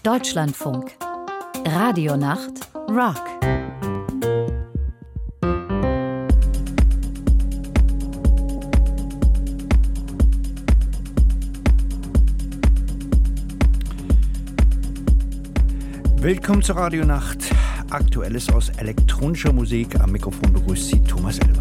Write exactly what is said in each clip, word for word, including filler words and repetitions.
Deutschlandfunk. Radionacht Rock. Willkommen zur Radionacht. Aktuelles aus elektronischer Musik. Am Mikrofon begrüßt Sie Thomas Ellmann.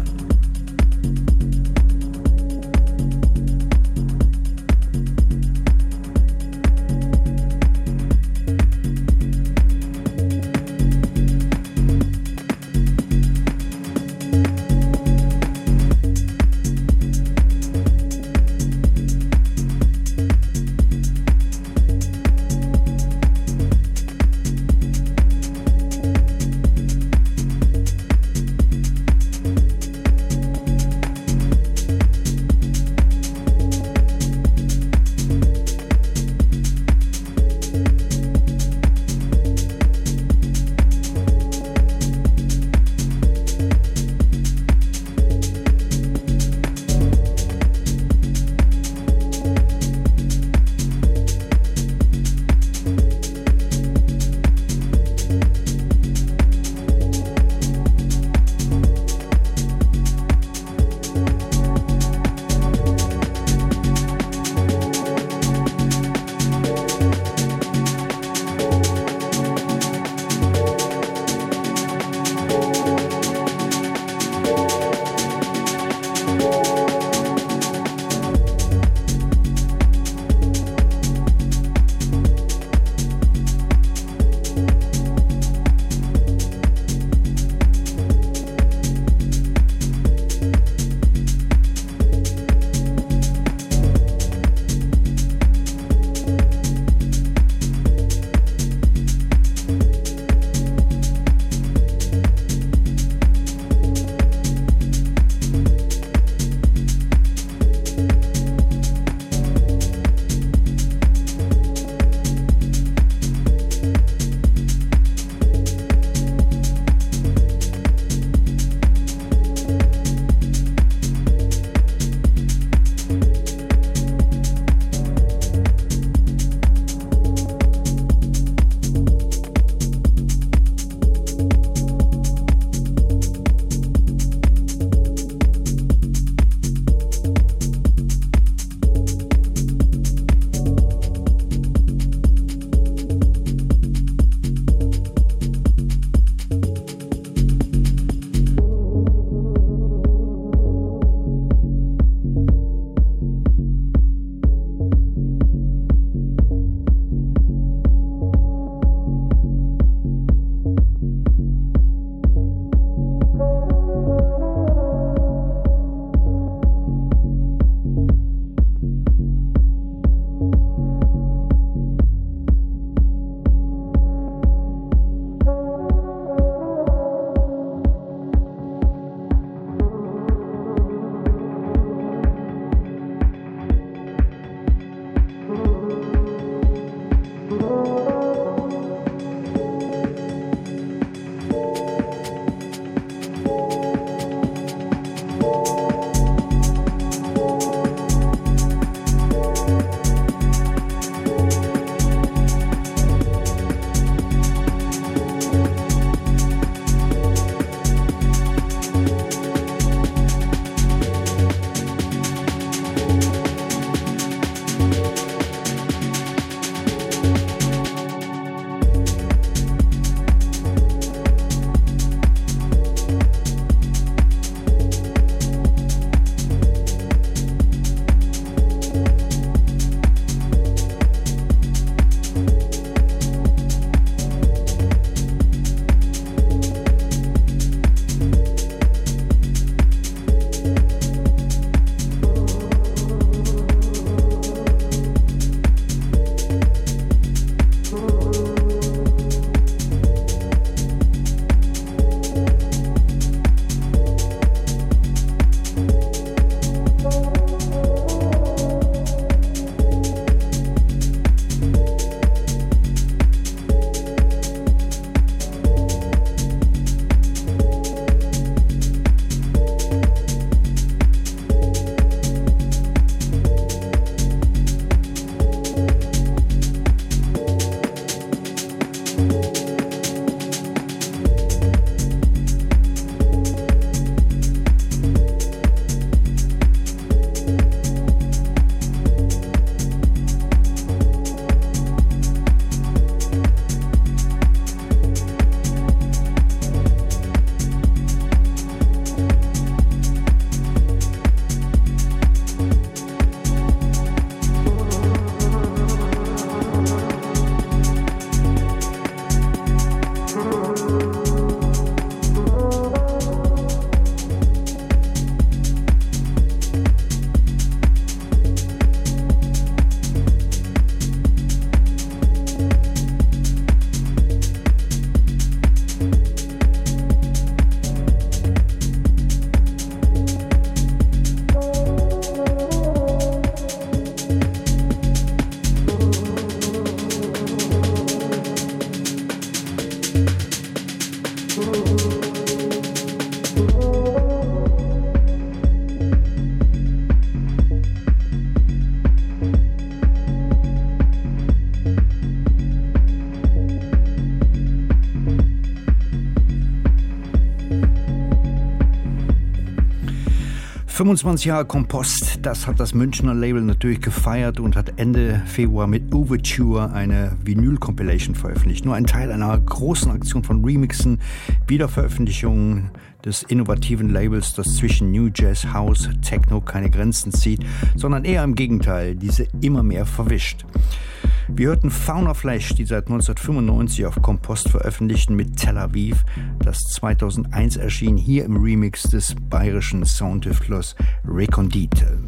fünfundzwanzig Jahre Kompost, das hat das Münchner Label natürlich gefeiert und hat Ende Februar mit Overture eine Vinyl-Compilation veröffentlicht. Nur ein Teil einer großen Aktion von Remixen, Wiederveröffentlichungen des innovativen Labels, das zwischen New Jazz, House, Techno keine Grenzen zieht, sondern eher im Gegenteil, diese immer mehr verwischt. Wir hörten Fauna Flash, die seit neunzehnhundertfünfundneunzig auf Kompost veröffentlichten, mit Tel Aviv, das zweitausendeins erschien, hier im Remix des bayerischen Soundtüftlers Recondite.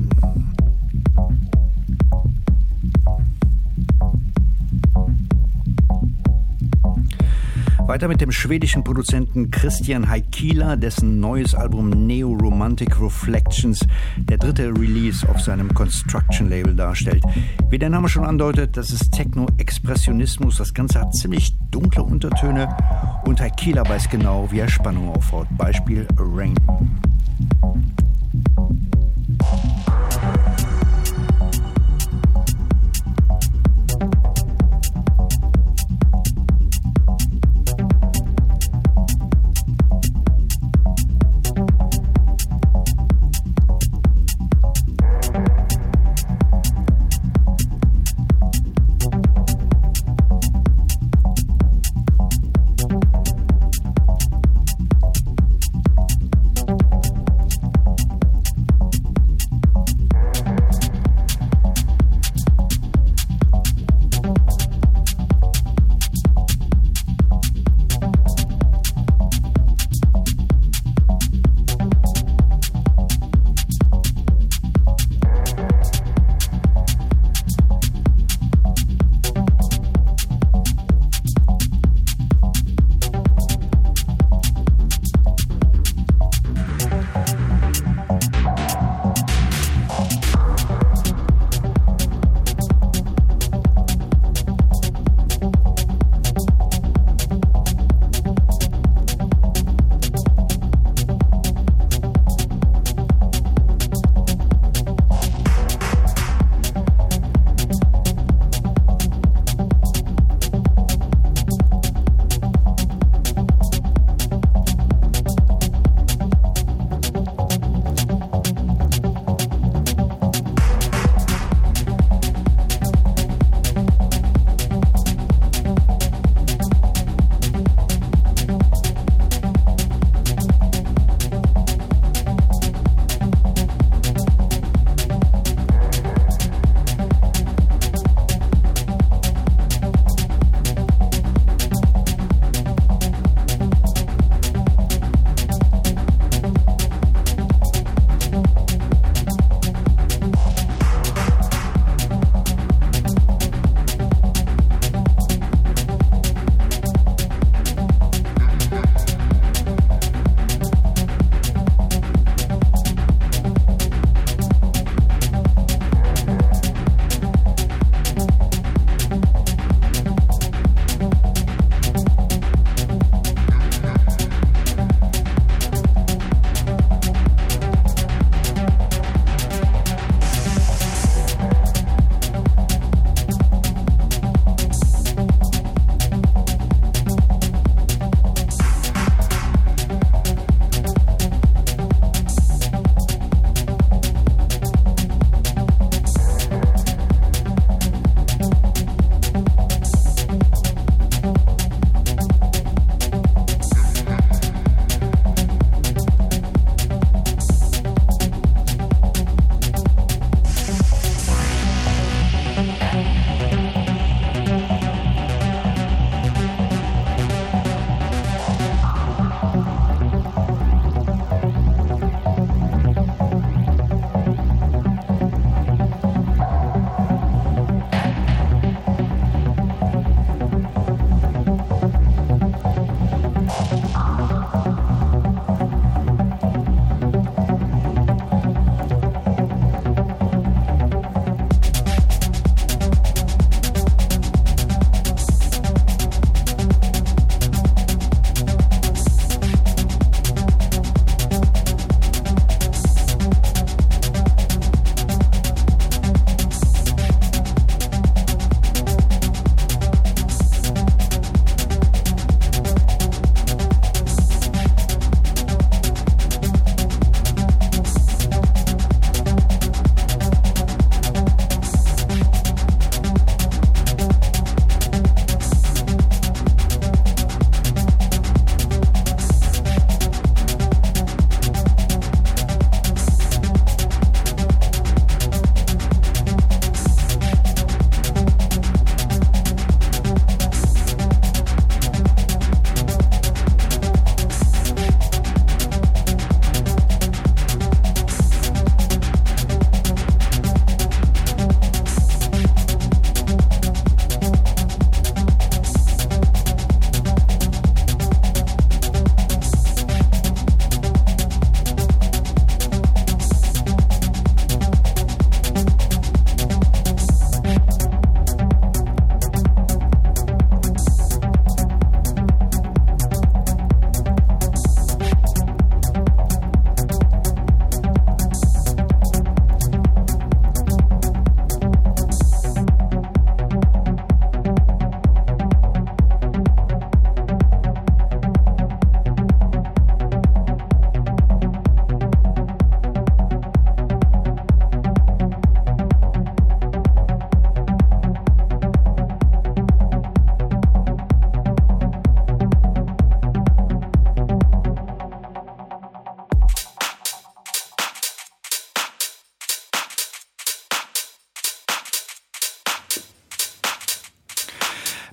Weiter mit dem schwedischen Produzenten Christian Heikkila, dessen neues Album Neo Romantic Reflections der dritte Release auf seinem Construction-Label darstellt. Wie der Name schon andeutet, das ist Techno-Expressionismus. Das Ganze hat ziemlich dunkle Untertöne und Heikkila weiß genau, wie er Spannung aufbaut. Beispiel Rain.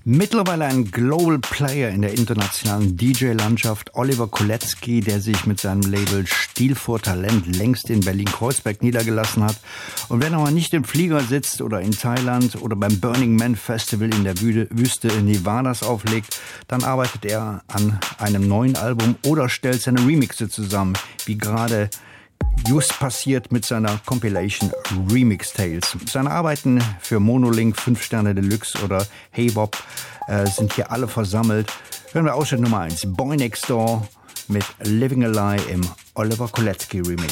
Mittlerweile ein Global Player in der internationalen D J-Landschaft, Oliver Kolecki, der sich mit seinem Label Stil vor Talent längst in Berlin-Kreuzberg niedergelassen hat. Und wenn er mal nicht im Flieger sitzt oder in Thailand oder beim Burning Man Festival in der Wüste Nevadas auflegt, dann arbeitet er an einem neuen Album oder stellt seine Remixe zusammen, wie gerade just passiert mit seiner Compilation Remix Tales. Seine Arbeiten für Monolink, fünf Sterne Deluxe oder Hey Bob äh, sind hier alle versammelt. Hören wir Ausschnitt Nummer eins, Boy Next Door mit Living a Lie im Oliver Kolecki Remix.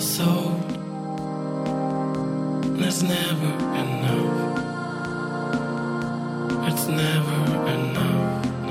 soul. There's never enough. It's never enough.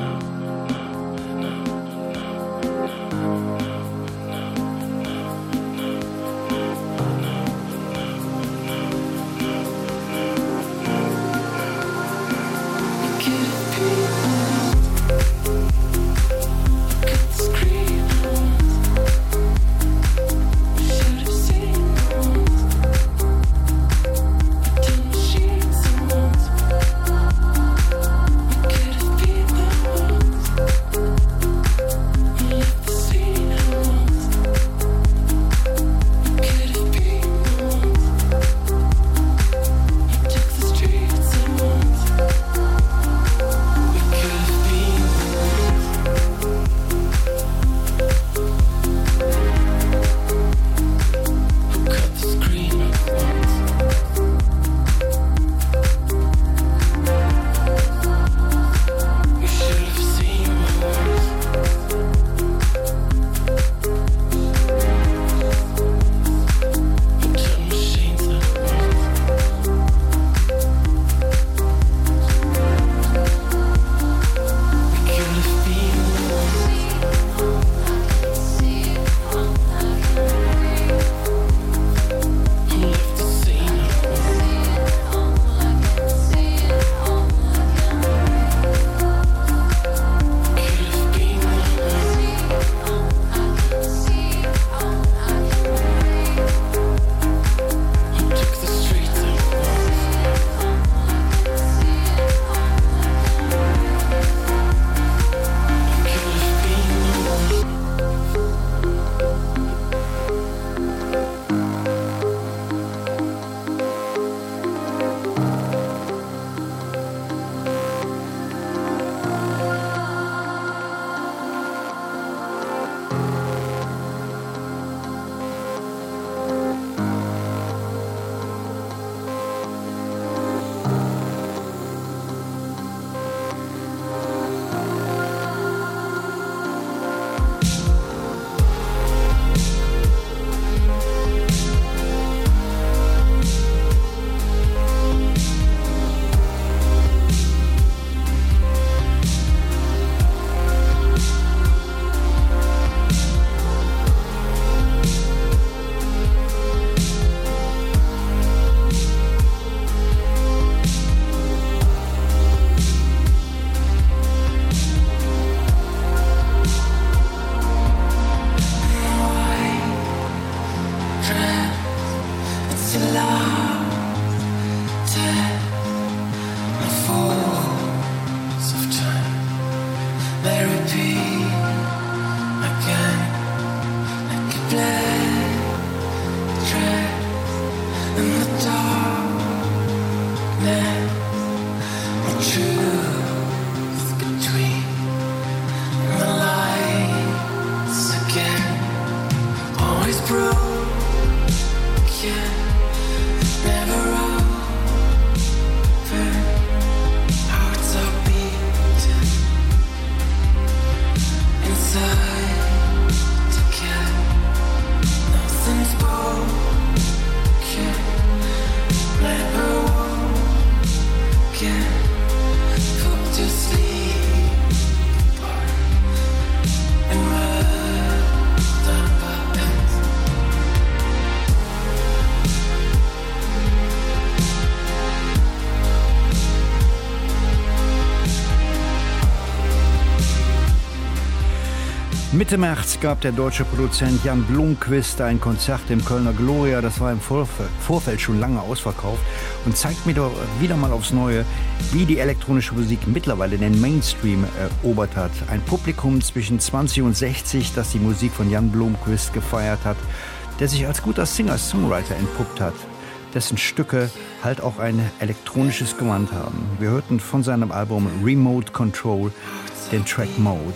Mitte März gab der deutsche Produzent Jan Blomqvist ein Konzert im Kölner Gloria. Das war im Vorfeld schon lange ausverkauft und zeigt mir doch wieder mal aufs Neue, wie die elektronische Musik mittlerweile den Mainstream erobert hat. Ein Publikum zwischen zwanzig und sechzig, das die Musik von Jan Blomqvist gefeiert hat, der sich als guter Singer-Songwriter entpuppt hat, dessen Stücke halt auch ein elektronisches Gewand haben. Wir hörten von seinem Album Remote Control den Track Mode.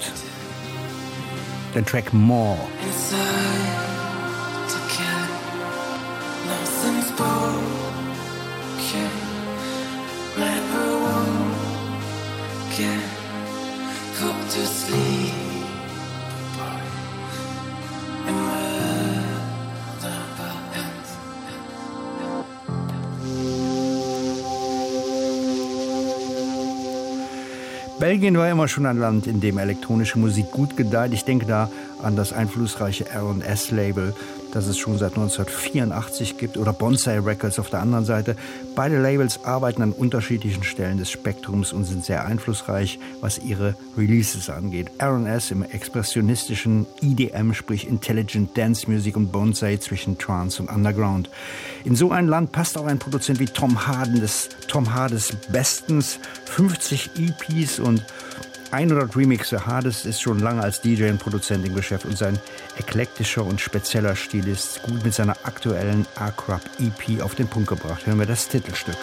Den Track More. About Belgien war immer schon ein Land, in dem elektronische Musik gut gedeiht. Ich denke da an das einflussreiche R und S-Label, das es schon seit neunzehnhundertvierundachtzig gibt, oder Bonsai Records auf der anderen Seite. Beide Labels arbeiten an unterschiedlichen Stellen des Spektrums und sind sehr einflussreich, was ihre Releases angeht. R und S im expressionistischen E D M, sprich Intelligent Dance Music, und Bonsai zwischen Trance und Underground. In so ein Land passt auch ein Produzent wie Tom Harden des Tom Hades bestens. fünfzig E Ps und hundert Remixe. Hades ist schon lange als D J und Produzent im Geschäft und sein eklektischer und spezieller Stil ist gut mit seiner aktuellen A-Crop E P auf den Punkt gebracht. Hören wir das Titelstück.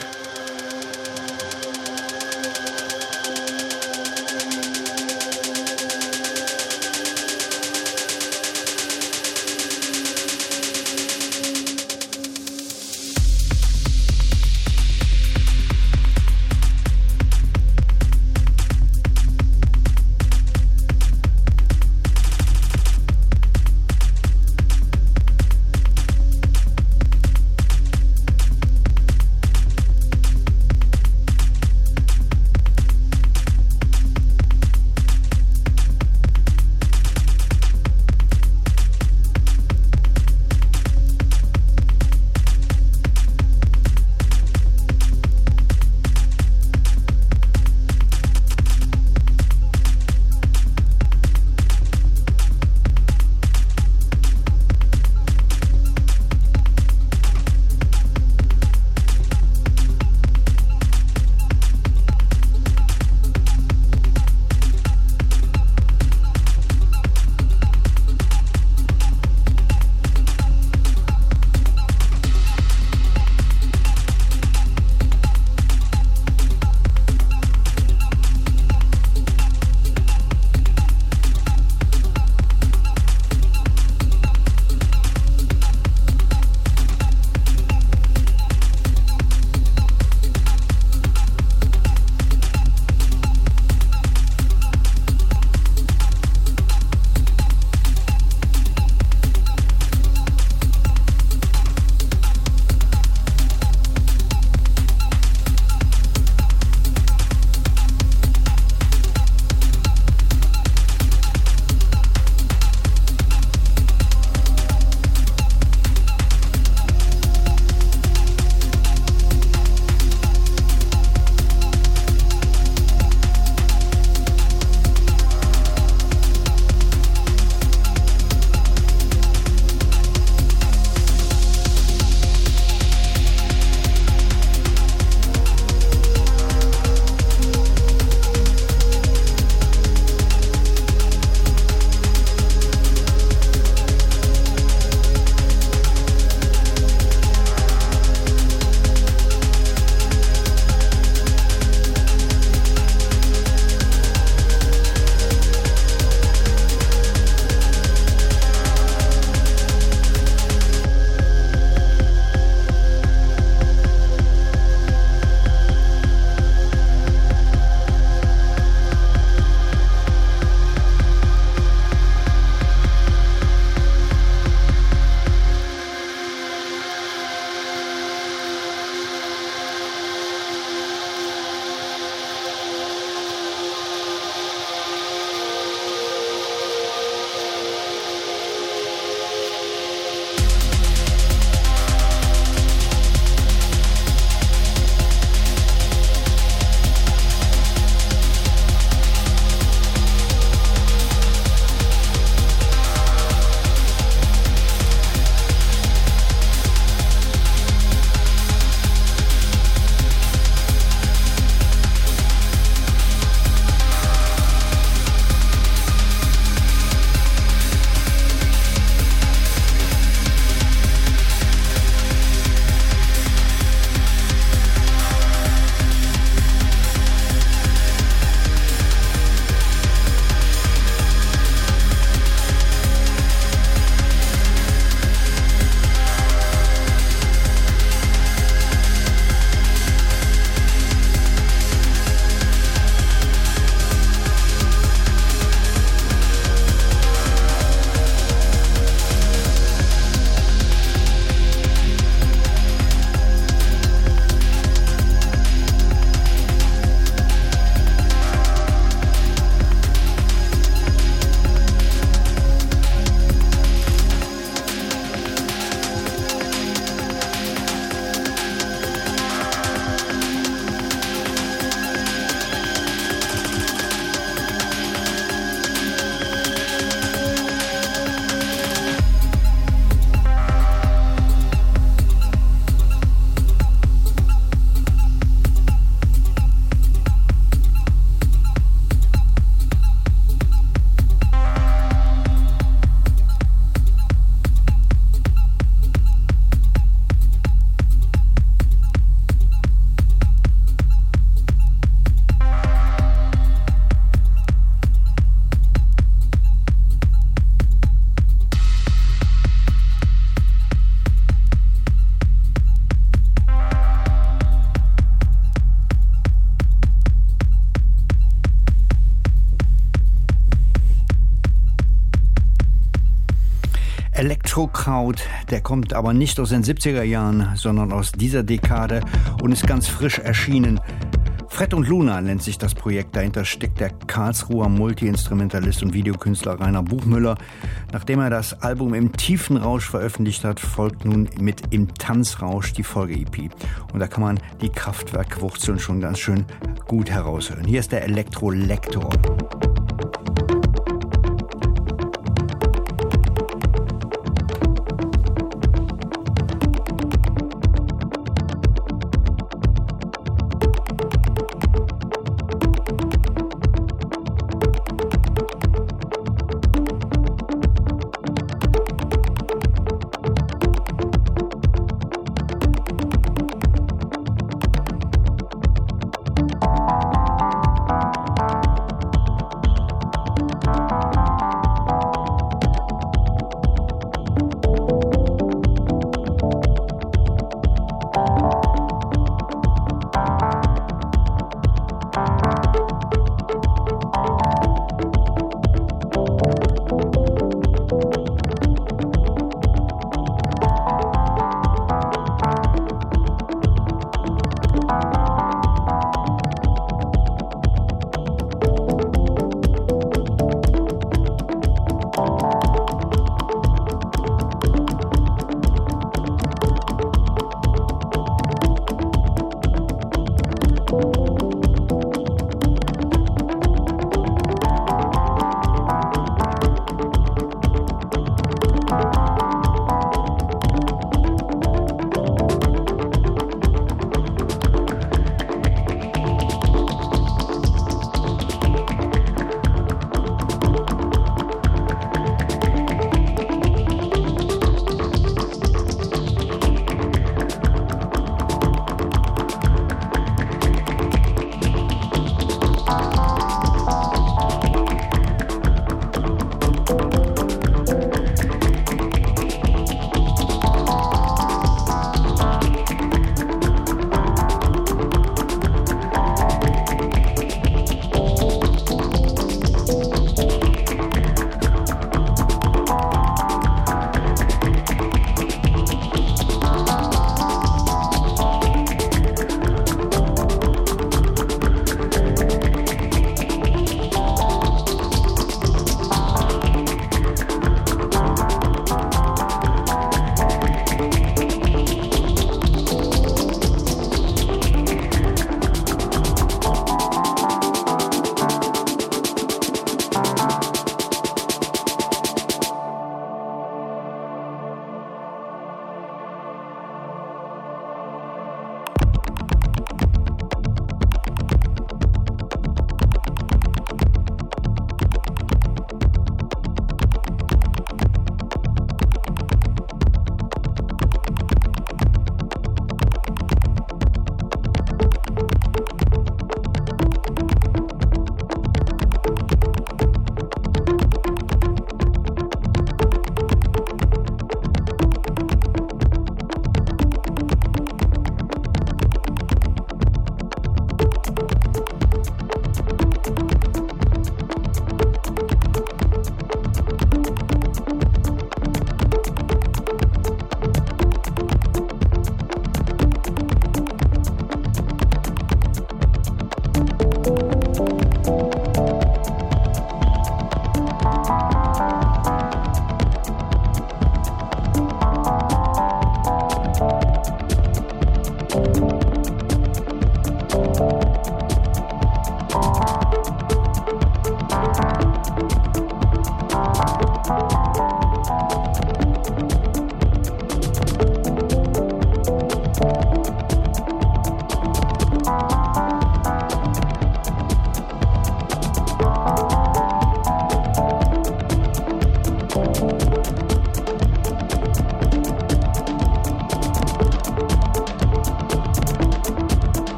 Elektrokraut, der kommt aber nicht aus den siebziger Jahren, sondern aus dieser Dekade und ist ganz frisch erschienen. Fred und Luna nennt sich das Projekt. Dahinter steckt der Karlsruher Multi-Instrumentalist und Videokünstler Rainer Buchmüller. Nachdem er das Album im tiefen Rausch veröffentlicht hat, folgt nun mit Im Tanzrausch die Folge-E P. Und da kann man die Kraftwerkwurzeln schon ganz schön gut heraushören. Hier ist der Elektrolektor.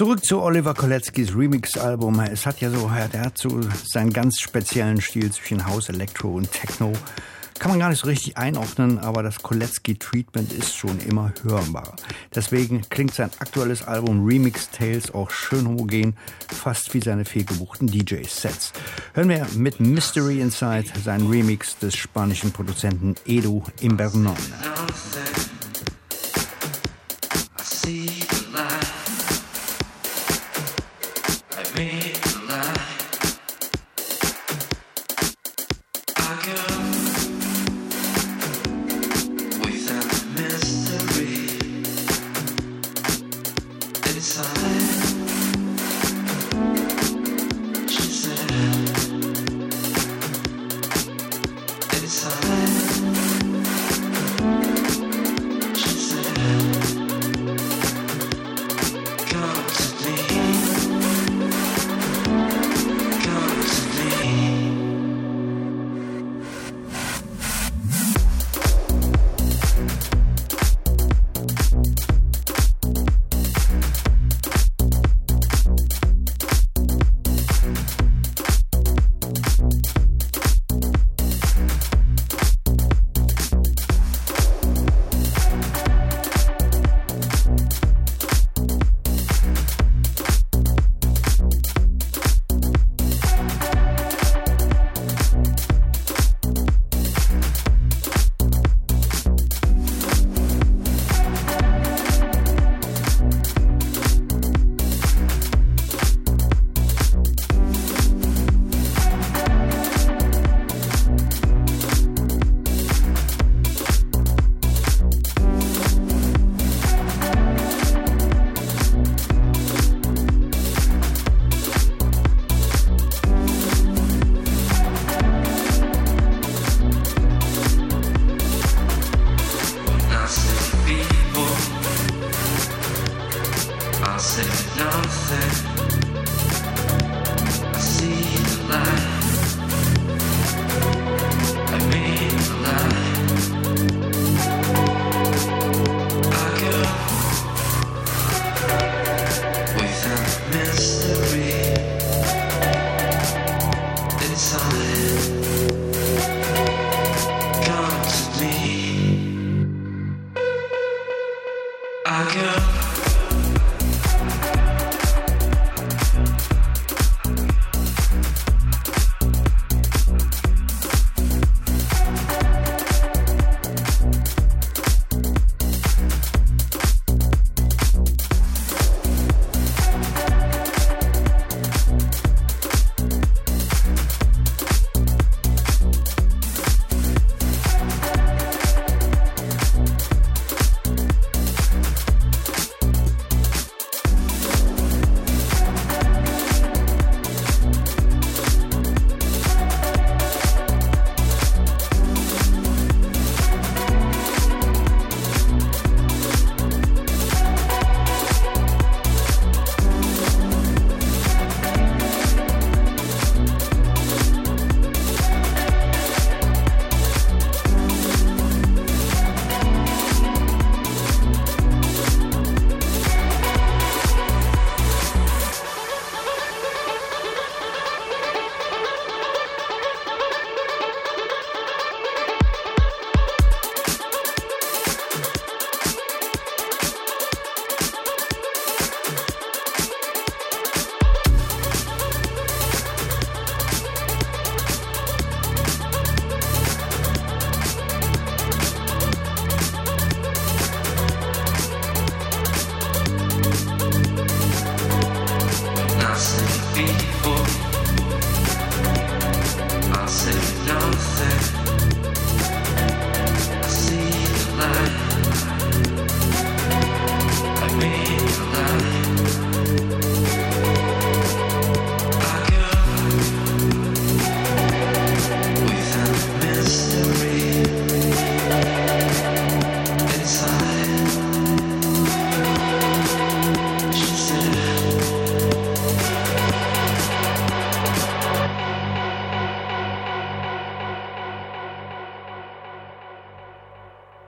Zurück zu Oliver Koletzkis Remix-Album. Es hat ja so, der hat so seinen ganz speziellen Stil zwischen House, Electro und Techno. Kann man gar nicht so richtig einordnen, aber das Koletzki-Treatment ist schon immer hörbar. Deswegen klingt sein aktuelles Album Remix Tales auch schön homogen, fast wie seine fehlgebuchten D J-Sets. Hören wir mit Mystery Inside seinen Remix des spanischen Produzenten Edu Imbernon.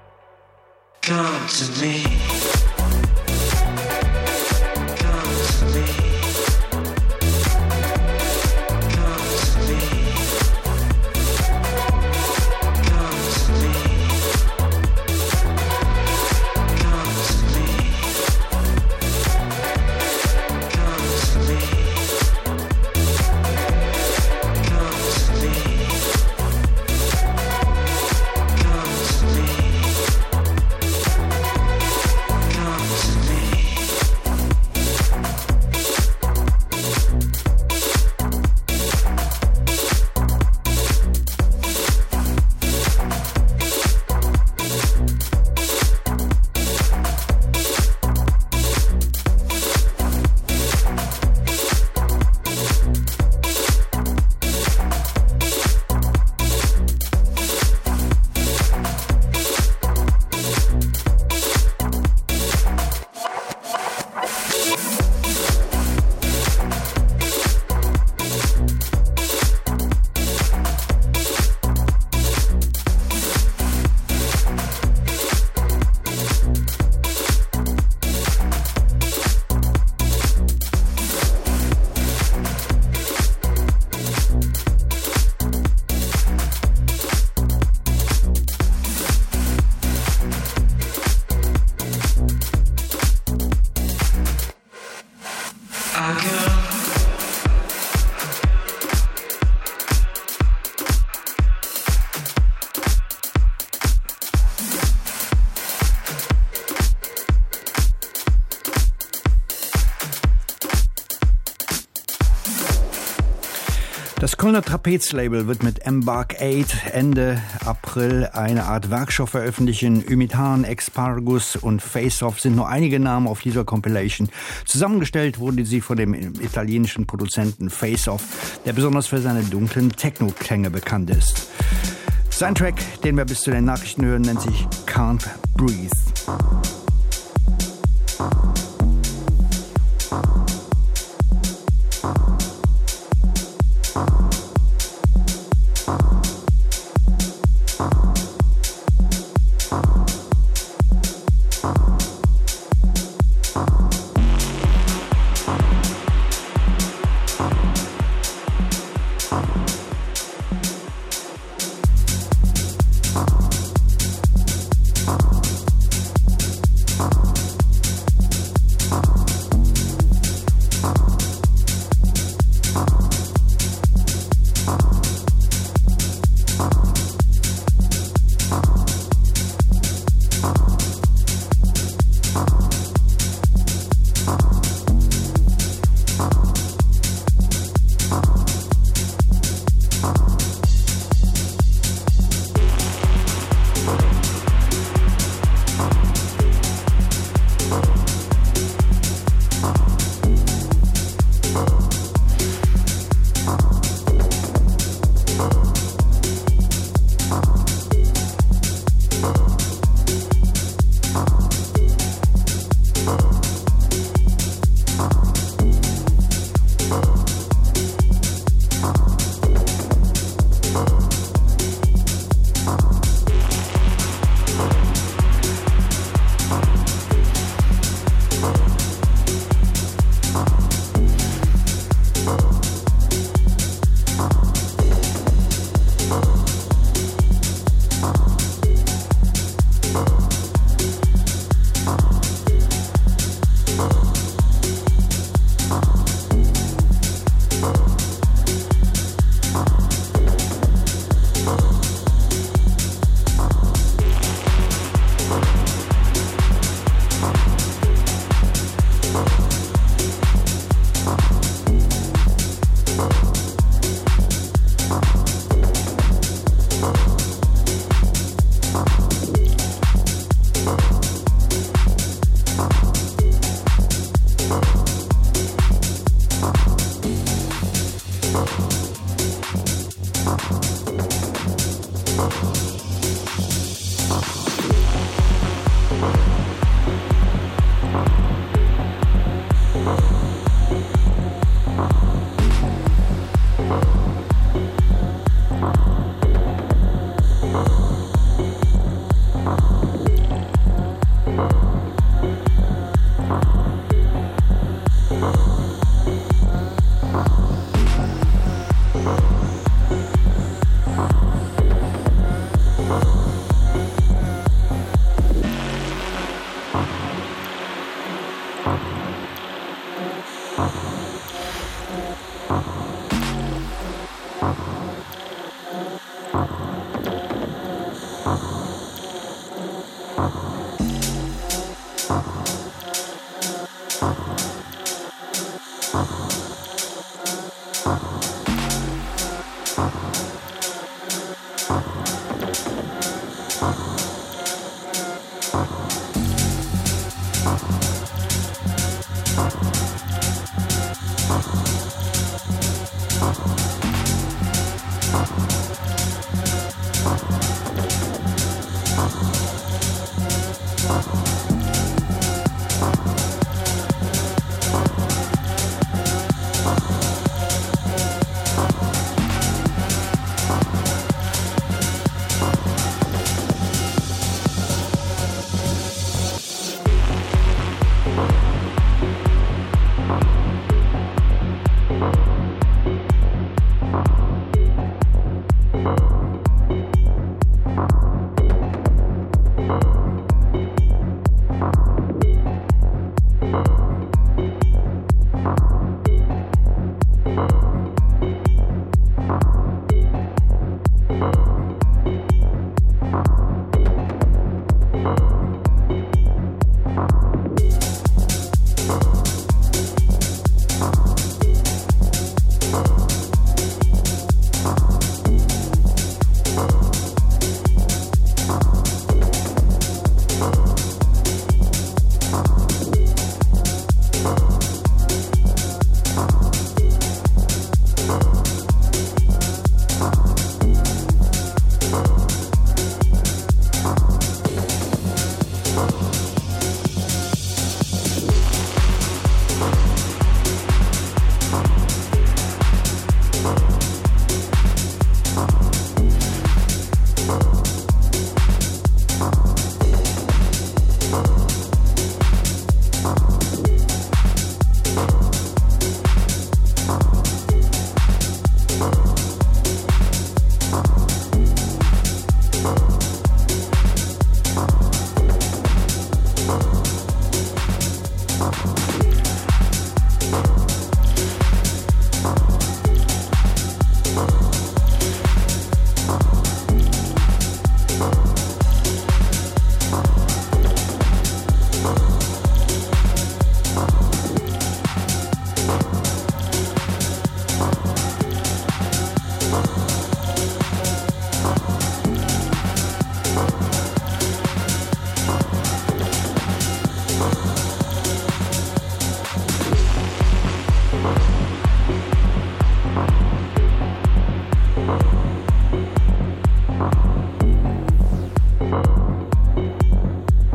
Come to me. Come to me. Das Kölner Trapez-Label wird mit Embark acht Ende April eine Art Werkstoff veröffentlichen. Ümithan, Expargus und Face-Off sind nur einige Namen auf dieser Compilation. Zusammengestellt wurde sie von dem italienischen Produzenten Face-Off, der besonders für seine dunklen Techno-Klänge bekannt ist. Sein Track, den wir bis zu den Nachrichten hören, nennt sich Can't Breathe.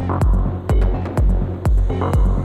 enough.